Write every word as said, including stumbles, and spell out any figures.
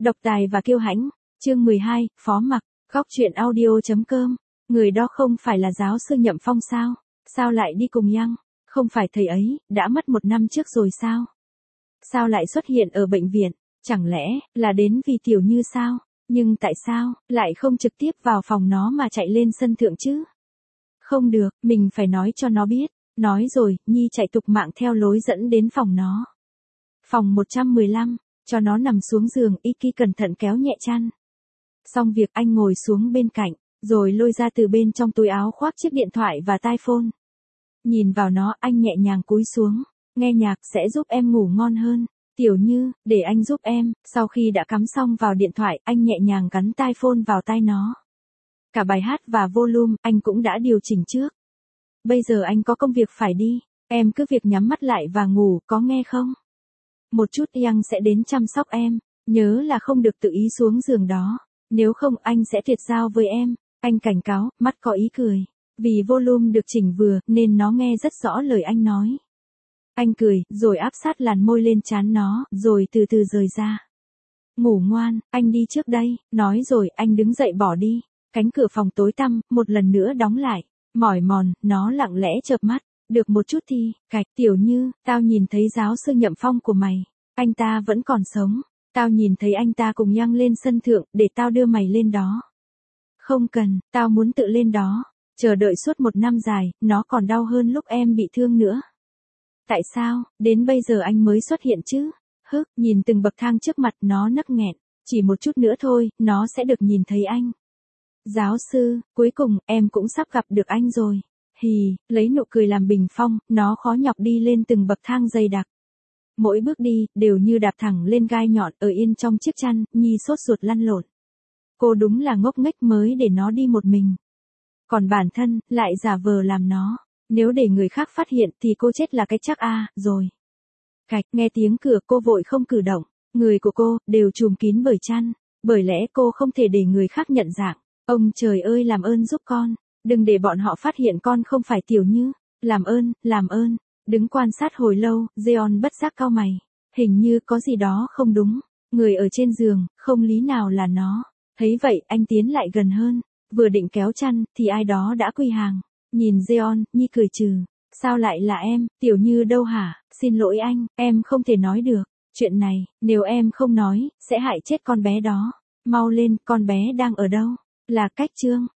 Độc tài và kiêu hãnh, chương mười hai, Phó Mặc, góc truyện audio chấm com. Người đó không phải là giáo sư Nhậm Phong sao? Sao lại đi cùng Yang? Không phải thầy ấy, đã mất một năm trước rồi sao? Sao lại xuất hiện ở bệnh viện? Chẳng lẽ, là đến vì Tiểu Như sao? Nhưng tại sao, lại không trực tiếp vào phòng nó mà chạy lên sân thượng chứ? Không được, mình phải nói cho nó biết. Nói rồi, Nhi chạy tục mạng theo lối dẫn đến phòng nó. Phòng một trăm mười lăm, cho nó nằm xuống giường, Iki cẩn thận kéo nhẹ chăn. Xong việc anh ngồi xuống bên cạnh, rồi lôi ra từ bên trong túi áo khoác chiếc điện thoại và tai phone. Nhìn vào nó, anh nhẹ nhàng cúi xuống, nghe nhạc sẽ giúp em ngủ ngon hơn. Tiểu Như, để anh giúp em. Sau khi đã cắm xong vào điện thoại, anh nhẹ nhàng gắn tai phone vào tai nó. Cả bài hát và volume, anh cũng đã điều chỉnh trước. Bây giờ anh có công việc phải đi, em cứ việc nhắm mắt lại và ngủ, có nghe không? Một chút Yang sẽ đến chăm sóc em, nhớ là không được tự ý xuống giường đó, nếu không anh sẽ tuyệt giao với em. Anh cảnh cáo, mắt có ý cười. Vì volume được chỉnh vừa, nên nó nghe rất rõ lời anh nói. Anh cười, rồi áp sát làn môi lên trán nó, rồi từ từ rời ra. Ngủ ngoan, anh đi trước đây. Nói rồi, anh đứng dậy bỏ đi. Cánh cửa phòng tối tăm, một lần nữa đóng lại. Mỏi mòn, nó lặng lẽ chợp mắt. Được một chút thì, cạch, Tiểu Như, tao nhìn thấy giáo sư Nhậm Phong của mày. Anh ta vẫn còn sống. Tao nhìn thấy anh ta cùng Yang lên sân thượng, để tao đưa mày lên đó. Không cần, tao muốn tự lên đó. Chờ đợi suốt một năm dài, nó còn đau hơn lúc em bị thương nữa. Tại sao, đến bây giờ anh mới xuất hiện chứ? Hức, nhìn từng bậc thang trước mặt nó nấc nghẹn. Chỉ một chút nữa thôi, nó sẽ được nhìn thấy anh. Giáo sư, cuối cùng, em cũng sắp gặp được anh rồi. Hì, lấy nụ cười làm bình phong, nó khó nhọc đi lên từng bậc thang dày đặc. Mỗi bước đi, đều như đạp thẳng lên gai nhọn, ở yên trong chiếc chăn, Nhi sốt ruột lăn lộn. Cô đúng là ngốc nghếch mới để nó đi một mình. Còn bản thân, lại giả vờ làm nó. Nếu để người khác phát hiện thì cô chết là cái chắc a, à, rồi. Cạch, nghe tiếng cửa cô vội không cử động. Người của cô, đều trùm kín bởi chăn. Bởi lẽ cô không thể để người khác nhận dạng. Ông trời ơi làm ơn giúp con. Đừng để bọn họ phát hiện con không phải Tiểu Như. Làm ơn, làm ơn. Đứng quan sát hồi lâu, Jeon bất giác cau mày. Hình như có gì đó không đúng. Người ở trên giường, không lý nào là nó. Thấy vậy, anh tiến lại gần hơn. Vừa định kéo chăn, thì ai đó đã quy hàng. Nhìn Jeon, Nhi cười trừ. Sao lại là em, Tiểu Như đâu hả? Xin lỗi anh, em không thể nói được. Chuyện này, nếu em không nói, sẽ hại chết con bé đó. Mau lên, con bé đang ở đâu? Là Cách Trương.